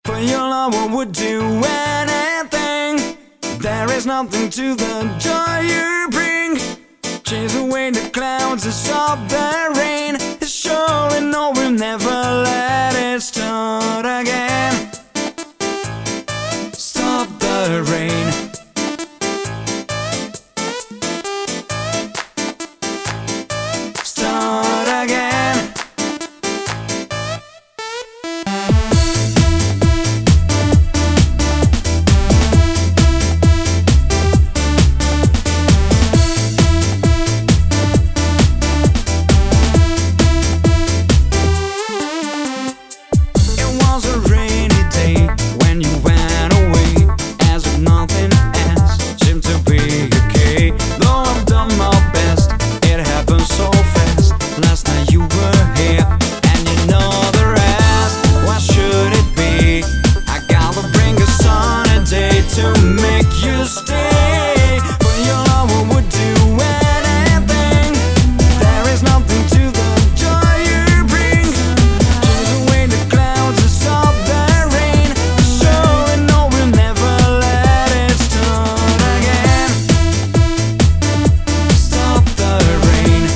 For your love I would do anything. There is nothing to the joy you bring. Chase away the clouds and stop the rain. It's sure and no, we'll never let it start again. Stop the rain. Start again. Stay. For your love I would do anything. There is nothing to the joy you bring. Chase away the clouds and stop the rain. Sure and no, we'll never let it start again. Stop the rain.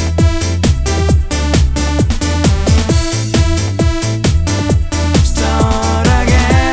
Start again.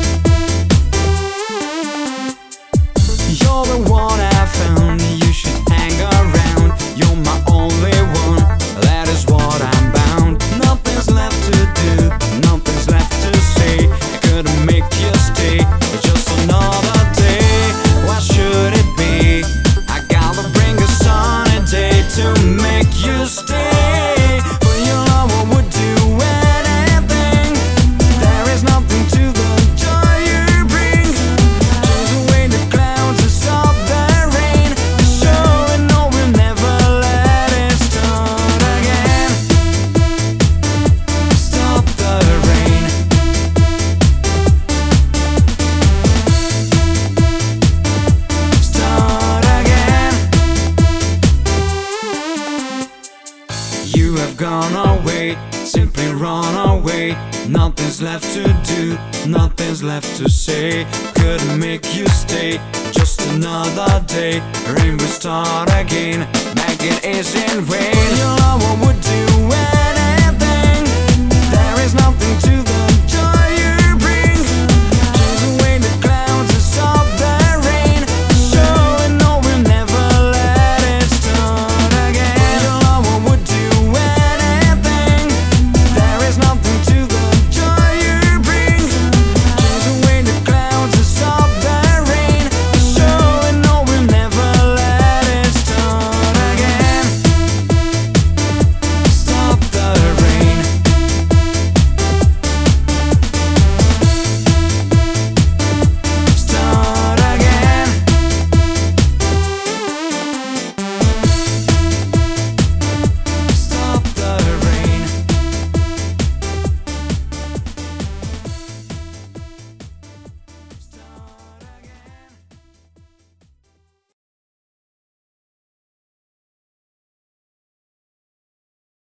You're the one I found, you should hang around. You're my only one, that is what I'm bound. Nothing's left to do, nothing's left to say. I couldn't make you stay, just another day. Why should it be? I gotta bring a sunny day to make you stay. For your love I would do anything. There is nothing to the joy you bring. Chase away the clouds and stop the rain. Sure and no, we'll never let it start again. Stop the rain. Start again. You have gone away, simply run away. Nothing's left to do, nothing's left to say. Couldn't make you stay, just another day. Rain will start again, begging is in vain. For your love I would do anything. There is nothing to the